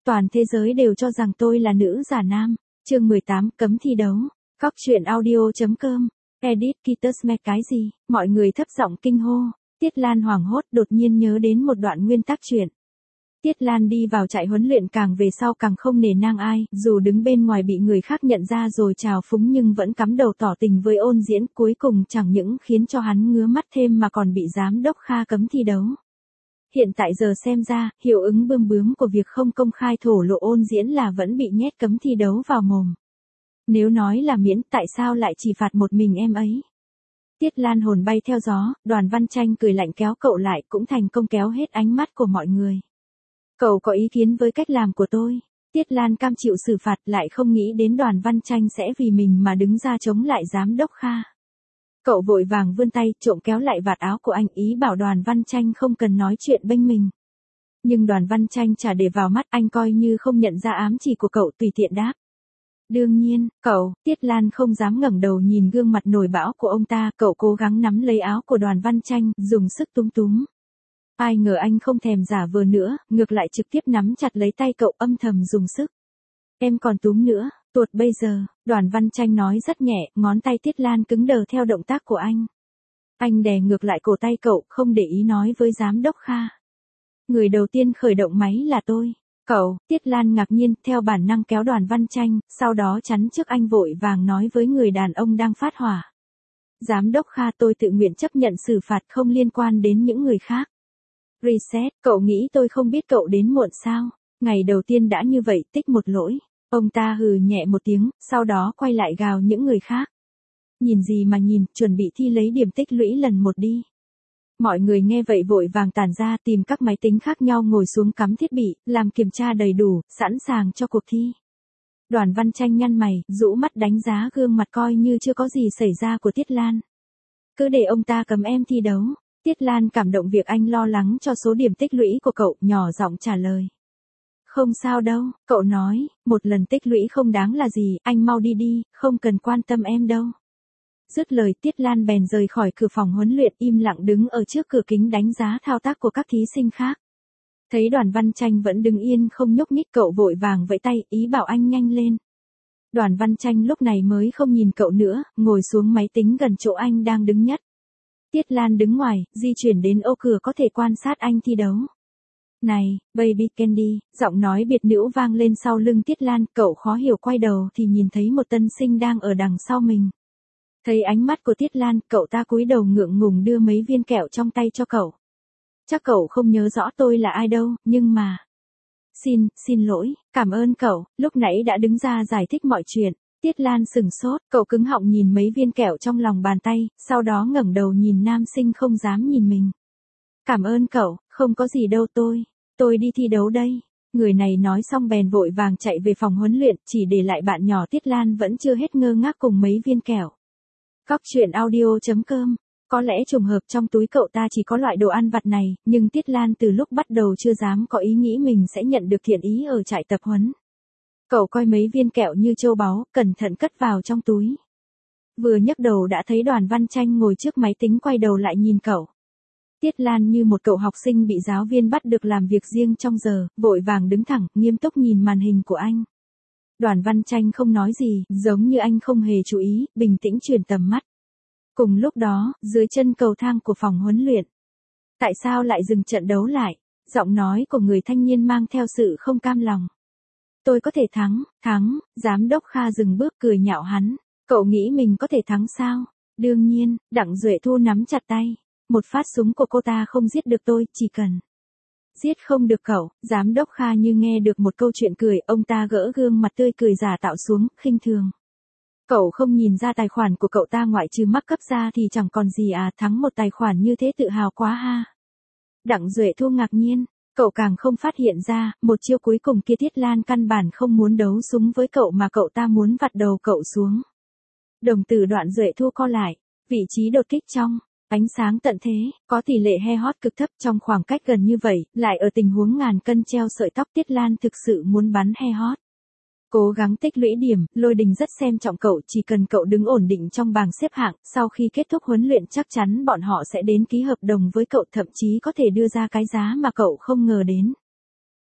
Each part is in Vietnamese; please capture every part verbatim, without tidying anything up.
Toàn thế giới đều cho rằng tôi là nữ giả nam. Chương mười tám, cấm thi đấu. Góc truyện audio chấm com. Edit Kittersmith cái gì? Mọi người thấp giọng kinh hô. Tiết Lan hoảng hốt đột nhiên nhớ đến một đoạn nguyên tắc truyện. Tiết Lan đi vào trại huấn luyện càng về sau càng không nể nang ai, dù đứng bên ngoài bị người khác nhận ra rồi trào phúng nhưng vẫn cắm đầu tỏ tình với Ôn Diễn, cuối cùng chẳng những khiến cho hắn ngứa mắt thêm mà còn bị giám đốc Kha cấm thi đấu. Hiện tại giờ xem ra, hiệu ứng bươm bướm của việc không công khai thổ lộ Ôn Diễn là vẫn bị nhét cấm thi đấu vào mồm. Nếu nói là miễn, tại sao lại chỉ phạt một mình em ấy? Tiết Lan hồn bay theo gió, Đoàn Văn Tranh cười lạnh kéo cậu lại, cũng thành công kéo hết ánh mắt của mọi người. Cậu có ý kiến với cách làm của tôi? Tiết Lan cam chịu xử phạt, lại không nghĩ đến Đoàn Văn Tranh sẽ vì mình mà đứng ra chống lại giám đốc Kha. Cậu vội vàng vươn tay, trộm kéo lại vạt áo của anh, ý bảo Đoàn Văn Tranh không cần nói chuyện bênh mình. Nhưng Đoàn Văn Tranh chả để vào mắt, anh coi như không nhận ra ám chỉ của cậu, tùy tiện đáp. Đương nhiên, cậu. Tiết Lan không dám ngẩng đầu nhìn gương mặt nổi bão của ông ta, cậu cố gắng nắm lấy áo của Đoàn Văn Tranh, dùng sức túm túm. Ai ngờ anh không thèm giả vờ nữa, ngược lại trực tiếp nắm chặt lấy tay cậu, âm thầm dùng sức. Em còn túm nữa, tuột bây giờ, Đoàn Văn Tranh nói rất nhẹ, ngón tay Tiết Lan cứng đờ theo động tác của anh. Anh đè ngược lại cổ tay cậu, không để ý nói với giám đốc Kha. Người đầu tiên khởi động máy là tôi. Cậu. Tiết Lan ngạc nhiên, theo bản năng kéo Đoàn Văn Tranh, sau đó chắn trước anh, vội vàng nói với người đàn ông đang phát hỏa. Giám đốc Kha, tôi tự nguyện chấp nhận xử phạt, không liên quan đến những người khác. Reset, cậu nghĩ tôi không biết cậu đến muộn sao? Ngày đầu tiên đã như vậy, tích một lỗi. Ông ta hừ nhẹ một tiếng, sau đó quay lại gào những người khác. Nhìn gì mà nhìn, chuẩn bị thi lấy điểm tích lũy lần một đi. Mọi người nghe vậy vội vàng tản ra, tìm các máy tính khác nhau ngồi xuống cắm thiết bị, làm kiểm tra đầy đủ, sẵn sàng cho cuộc thi. Đoàn Văn Tranh nhăn mày, rũ mắt đánh giá gương mặt coi như chưa có gì xảy ra của Tiết Lan. Cứ để ông ta cấm em thi đấu. Tiết Lan cảm động việc anh lo lắng cho số điểm tích lũy của cậu, nhỏ giọng trả lời. Không sao đâu, cậu nói, một lần tích lũy không đáng là gì, anh mau đi đi, không cần quan tâm em đâu. Dứt lời, Tiết Lan bèn rời khỏi cửa phòng huấn luyện, im lặng đứng ở trước cửa kính đánh giá thao tác của các thí sinh khác. Thấy Đoàn Văn Tranh vẫn đứng yên không nhúc nhích, cậu vội vàng vẫy tay, ý bảo anh nhanh lên. Đoàn Văn Tranh lúc này mới không nhìn cậu nữa, ngồi xuống máy tính gần chỗ anh đang đứng nhất. Tiết Lan đứng ngoài, di chuyển đến ô cửa có thể quan sát anh thi đấu. Này, baby candy, giọng nói biệt nữ vang lên sau lưng Tiết Lan, cậu khó hiểu quay đầu thì nhìn thấy một tân sinh đang ở đằng sau mình. Thấy ánh mắt của Tiết Lan, cậu ta cúi đầu ngượng ngùng đưa mấy viên kẹo trong tay cho cậu. Chắc cậu không nhớ rõ tôi là ai đâu, nhưng mà... Xin, xin lỗi, cảm ơn cậu, lúc nãy đã đứng ra giải thích mọi chuyện. Tiết Lan sừng sốt, cậu cứng họng nhìn mấy viên kẹo trong lòng bàn tay, sau đó ngẩng đầu nhìn nam sinh không dám nhìn mình. Cảm ơn cậu, không có gì đâu tôi, tôi đi thi đấu đây. Người này nói xong bèn vội vàng chạy về phòng huấn luyện, chỉ để lại bạn nhỏ Tiết Lan vẫn chưa hết ngơ ngác cùng mấy viên kẹo. Góc truyện audio chấm com. Có lẽ trùng hợp trong túi cậu ta chỉ có loại đồ ăn vặt này, nhưng Tiết Lan từ lúc bắt đầu chưa dám có ý nghĩ mình sẽ nhận được thiện ý ở trại tập huấn. Cậu coi mấy viên kẹo như châu báu, cẩn thận cất vào trong túi. Vừa nhấc đầu đã thấy Đoàn Văn Tranh ngồi trước máy tính quay đầu lại nhìn cậu. Tiết Lan như một cậu học sinh bị giáo viên bắt được làm việc riêng trong giờ, vội vàng đứng thẳng, nghiêm túc nhìn màn hình của anh. Đoàn Văn Tranh không nói gì, giống như anh không hề chú ý, bình tĩnh chuyển tầm mắt. Cùng lúc đó, dưới chân cầu thang của phòng huấn luyện. Tại sao lại dừng trận đấu lại? Giọng nói của người thanh niên mang theo sự không cam lòng. Tôi có thể thắng, thắng, giám đốc Kha dừng bước cười nhạo hắn. Cậu nghĩ mình có thể thắng sao? Đương nhiên, Đặng Duệ Thu nắm chặt tay. Một phát súng của cô ta không giết được tôi, chỉ cần. Giết không được cậu, giám đốc Kha như nghe được một câu chuyện cười, ông ta gỡ gương mặt tươi cười giả tạo xuống, khinh thường. Cậu không nhìn ra tài khoản của cậu ta ngoại trừ mắc cấp ra thì chẳng còn gì à, thắng một tài khoản như thế tự hào quá ha. Đặng Duệ Thu ngạc nhiên. Cậu càng không phát hiện ra, một chiêu cuối cùng kia Tiết Lan căn bản không muốn đấu súng với cậu mà cậu ta muốn vặt đầu cậu xuống. Đồng tử Đoạn Duệ Thu co lại, vị trí đột kích trong, ánh sáng tận thế, có tỷ lệ he hot cực thấp trong khoảng cách gần như vậy, lại ở tình huống ngàn cân treo sợi tóc, Tiết Lan thực sự muốn bắn he hot. Cố gắng tích lũy điểm, Lôi Đình rất xem trọng cậu, chỉ cần cậu đứng ổn định trong bảng xếp hạng, sau khi kết thúc huấn luyện chắc chắn bọn họ sẽ đến ký hợp đồng với cậu, thậm chí có thể đưa ra cái giá mà cậu không ngờ đến.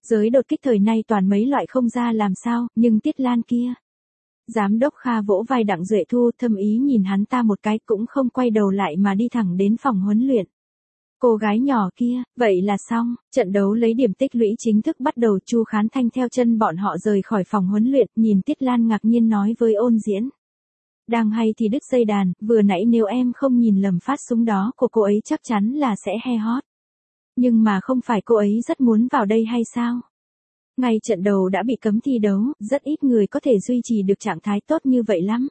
Giới đột kích thời nay toàn mấy loại không ra làm sao, nhưng Tiết Lan kia. Giám đốc Kha vỗ vai Đặng Duệ Thu, thâm ý nhìn hắn ta một cái, cũng không quay đầu lại mà đi thẳng đến phòng huấn luyện. Cô gái nhỏ kia, vậy là xong, trận đấu lấy điểm tích lũy chính thức bắt đầu. Chu Khán Thanh theo chân bọn họ rời khỏi phòng huấn luyện, nhìn Tiết Lan ngạc nhiên nói với Ôn Diễn. Đang hay thì đứt dây đàn, vừa nãy nếu em không nhìn lầm phát súng đó của cô ấy chắc chắn là sẽ he hot. Nhưng mà không phải cô ấy rất muốn vào đây hay sao? Ngay trận đầu đã bị cấm thi đấu, rất ít người có thể duy trì được trạng thái tốt như vậy lắm.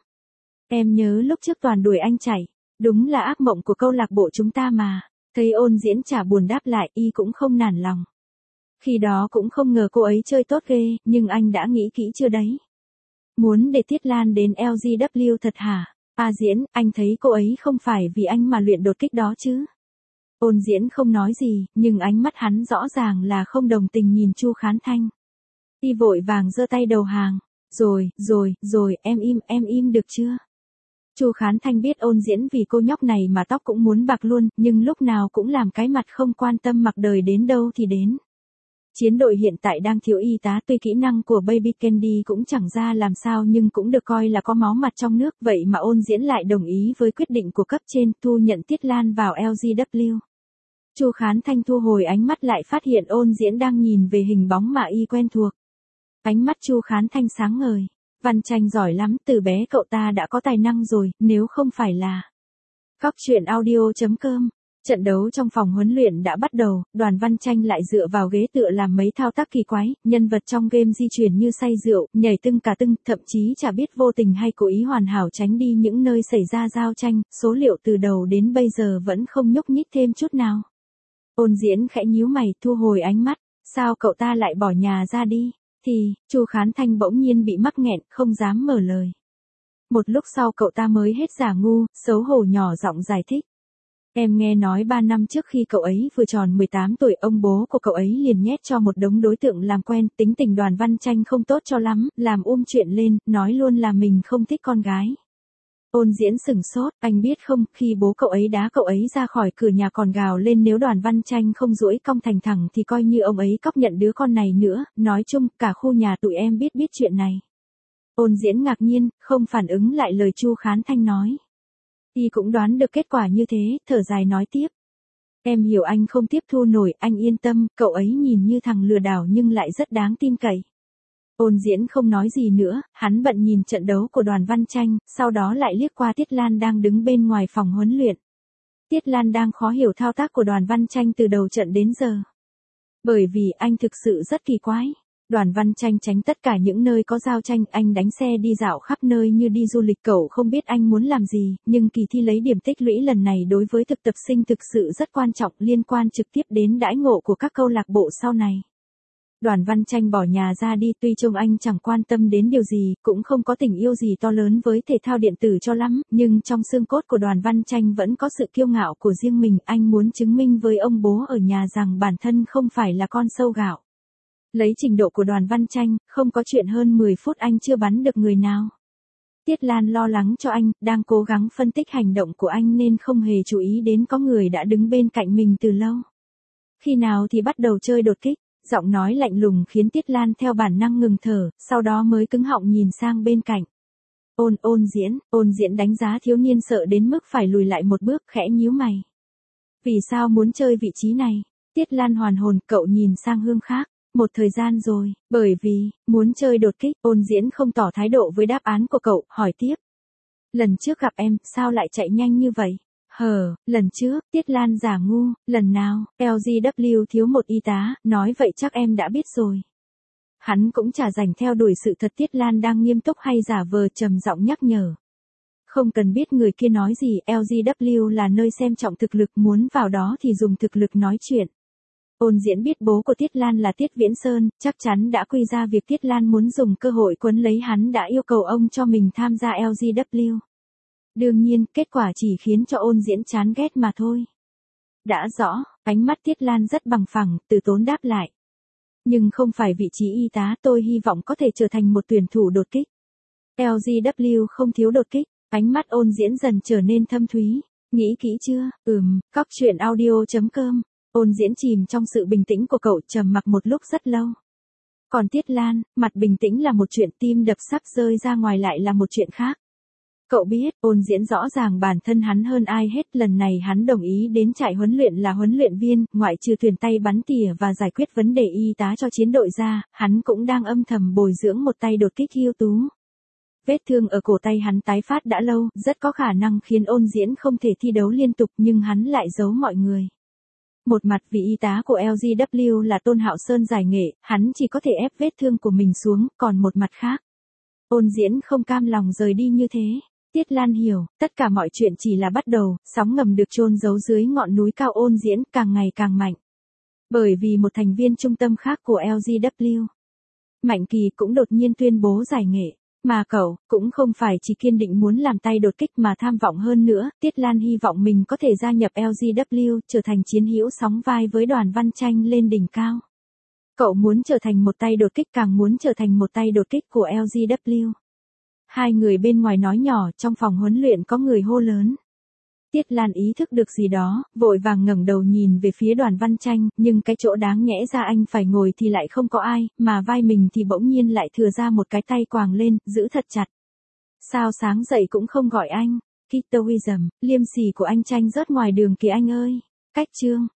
Em nhớ lúc trước toàn đuổi anh chạy, đúng là ác mộng của câu lạc bộ chúng ta mà. Thấy Ôn Diễn chả buồn đáp lại, y cũng không nản lòng. Khi đó cũng không ngờ cô ấy chơi tốt ghê, nhưng anh đã nghĩ kỹ chưa đấy? Muốn để Tiết Lan đến lờ giê vê thật hả? À Diễn, anh thấy cô ấy không phải vì anh mà luyện đột kích đó chứ? Ôn Diễn không nói gì, nhưng ánh mắt hắn rõ ràng là không đồng tình nhìn Chu Khán Thanh. Y vội vàng giơ tay đầu hàng. Rồi, rồi, rồi, em im, em im được chưa? Chu Khán Thanh biết Ôn Diễn vì cô nhóc này mà tóc cũng muốn bạc luôn, nhưng lúc nào cũng làm cái mặt không quan tâm, mặc đời đến đâu thì đến. Chiến đội hiện tại đang thiếu y tá, tuy kỹ năng của Baby Candy cũng chẳng ra làm sao nhưng cũng được coi là có máu mặt trong nước, vậy mà Ôn Diễn lại đồng ý với quyết định của cấp trên, thu nhận Tiết Lan vào lờ giê vê. Chu Khán Thanh thu hồi ánh mắt lại phát hiện Ôn Diễn đang nhìn về hình bóng mà y quen thuộc. Ánh mắt Chu Khán Thanh sáng ngời. Văn Tranh giỏi lắm, từ bé cậu ta đã có tài năng rồi, nếu không phải là. Cóc truyện audio chấm com. Trận đấu trong phòng huấn luyện đã bắt đầu, Đoàn Văn Tranh lại dựa vào ghế tựa làm mấy thao tác kỳ quái, nhân vật trong game di chuyển như say rượu, nhảy tưng cả tưng, thậm chí chả biết vô tình hay cố ý hoàn hảo tránh đi những nơi xảy ra giao tranh, số liệu từ đầu đến bây giờ vẫn không nhúc nhích thêm chút nào. Ôn Diễn khẽ nhíu mày, thu hồi ánh mắt, sao cậu ta lại bỏ nhà ra đi? Thì, Chu Khán Thanh bỗng nhiên bị mắc nghẹn, không dám mở lời. Một lúc sau cậu ta mới hết giả ngu, xấu hổ nhỏ giọng giải thích. Em nghe nói ba năm trước khi cậu ấy vừa tròn mười tám tuổi, ông bố của cậu ấy liền nhét cho một đống đối tượng làm quen, tính tình Đoàn Văn Tranh không tốt cho lắm, làm um chuyện lên, nói luôn là mình không thích con gái. Ôn Diễn sửng sốt, anh biết không, khi bố cậu ấy đá cậu ấy ra khỏi cửa nhà còn gào lên nếu Đoàn Văn Tranh không duỗi cong thành thẳng thì coi như ông ấy cóc nhận đứa con này nữa, nói chung cả khu nhà tụi em biết biết chuyện này. Ôn Diễn ngạc nhiên, không phản ứng lại lời Chu Khán Thanh nói. Y cũng đoán được kết quả như thế, thở dài nói tiếp. Em hiểu anh không tiếp thu nổi, anh yên tâm, cậu ấy nhìn như thằng lừa đảo nhưng lại rất đáng tin cậy. Ôn Diễn không nói gì nữa, hắn bận nhìn trận đấu của Đoàn Văn Tranh, sau đó lại liếc qua Tiết Lan đang đứng bên ngoài phòng huấn luyện. Tiết Lan đang khó hiểu thao tác của Đoàn Văn Tranh từ đầu trận đến giờ. Bởi vì anh thực sự rất kỳ quái. Đoàn Văn Tranh tránh tất cả những nơi có giao tranh, anh đánh xe đi dạo khắp nơi như đi du lịch, cậu không biết anh muốn làm gì, nhưng kỳ thi lấy điểm tích lũy lần này đối với thực tập sinh thực sự rất quan trọng, liên quan trực tiếp đến đãi ngộ của các câu lạc bộ sau này. Đoàn Văn Tranh bỏ nhà ra đi, tuy trông anh chẳng quan tâm đến điều gì, cũng không có tình yêu gì to lớn với thể thao điện tử cho lắm, nhưng trong xương cốt của Đoàn Văn Tranh vẫn có sự kiêu ngạo của riêng mình, anh muốn chứng minh với ông bố ở nhà rằng bản thân không phải là con sâu gạo. Lấy trình độ của Đoàn Văn Tranh, không có chuyện hơn mười phút anh chưa bắn được người nào. Tiết Lan lo lắng cho anh, đang cố gắng phân tích hành động của anh nên không hề chú ý đến có người đã đứng bên cạnh mình từ lâu. Khi nào thì bắt đầu chơi đột kích? Giọng nói lạnh lùng khiến Tiết Lan theo bản năng ngừng thở, sau đó mới cứng họng nhìn sang bên cạnh. Ôn ôn diễn, ôn diễn đánh giá thiếu niên sợ đến mức phải lùi lại một bước, khẽ nhíu mày. Vì sao muốn chơi vị trí này? Tiết Lan hoàn hồn, cậu nhìn sang hướng khác. Một thời gian rồi, bởi vì, muốn chơi đột kích, ôn diễn không tỏ thái độ với đáp án của cậu, hỏi tiếp. Lần trước gặp em, sao lại chạy nhanh như vậy? Hờ, lần trước, Tiết Lan giả ngu, lần nào, lờ giê vê thiếu một y tá, nói vậy chắc em đã biết rồi. Hắn cũng chả dành theo đuổi sự thật, Tiết Lan đang nghiêm túc hay giả vờ, trầm giọng nhắc nhở. Không cần biết người kia nói gì, lờ giê vê là nơi xem trọng thực lực, muốn vào đó thì dùng thực lực nói chuyện. Ôn diễn biết bố của Tiết Lan là Tiết Viễn Sơn, chắc chắn đã quy ra việc Tiết Lan muốn dùng cơ hội quấn lấy hắn, đã yêu cầu ông cho mình tham gia lờ giê vê. Đương nhiên, kết quả chỉ khiến cho ôn diễn chán ghét mà thôi. Đã rõ, ánh mắt Tiết Lan rất bằng phẳng, từ tốn đáp lại. Nhưng không phải vị trí y tá, tôi hy vọng có thể trở thành một tuyển thủ đột kích. lờ giê vê không thiếu đột kích, ánh mắt ôn diễn dần trở nên thâm thúy. Nghĩ kỹ chưa? Ừm, cóc truyện audio chấm com Ôn Diễn chìm trong sự bình tĩnh của cậu, trầm mặc một lúc rất lâu. Còn Tiết Lan, mặt bình tĩnh là một chuyện, tim đập sắp rơi ra ngoài lại là một chuyện khác. Cậu biết, Ôn Diễn rõ ràng bản thân hắn hơn ai hết, lần này hắn đồng ý đến trại huấn luyện là huấn luyện viên, ngoại trừ thuyền tay bắn tỉa và giải quyết vấn đề y tá cho chiến đội ra, hắn cũng đang âm thầm bồi dưỡng một tay đột kích ưu tú. Vết thương ở cổ tay hắn tái phát đã lâu, rất có khả năng khiến Ôn Diễn không thể thi đấu liên tục, nhưng hắn lại giấu mọi người. Một mặt vì y tá của lờ giê vê kép là Tôn Hạo Sơn giải nghệ, hắn chỉ có thể ép vết thương của mình xuống, còn một mặt khác, Ôn Diễn không cam lòng rời đi như thế. Tiết Lan hiểu, tất cả mọi chuyện chỉ là bắt đầu, sóng ngầm được chôn giấu dưới ngọn núi cao Ôn Diễn càng ngày càng mạnh. Bởi vì một thành viên trung tâm khác của lờ giê vê kép, Mạnh Kỳ cũng đột nhiên tuyên bố giải nghệ. Mà cậu, cũng không phải chỉ kiên định muốn làm tay đột kích mà tham vọng hơn nữa, Tiết Lan hy vọng mình có thể gia nhập lờ giê vê kép, trở thành chiến hữu sóng vai với Đoàn Văn Tranh lên đỉnh cao. Cậu muốn trở thành một tay đột kích, càng muốn trở thành một tay đột kích của lờ giê vê kép. Hai người bên ngoài nói nhỏ, trong phòng huấn luyện có người hô lớn. Tiết Lan ý thức được gì đó, vội vàng ngẩng đầu nhìn về phía Đoàn Văn Tranh, nhưng cái chỗ đáng nhẽ ra anh phải ngồi thì lại không có ai, mà vai mình thì bỗng nhiên lại thừa ra một cái tay quàng lên, giữ thật chặt. Sao sáng dậy cũng không gọi anh? Kitowism, liêm sỉ của anh Tranh rớt ngoài đường kìa anh ơi. Cách chương.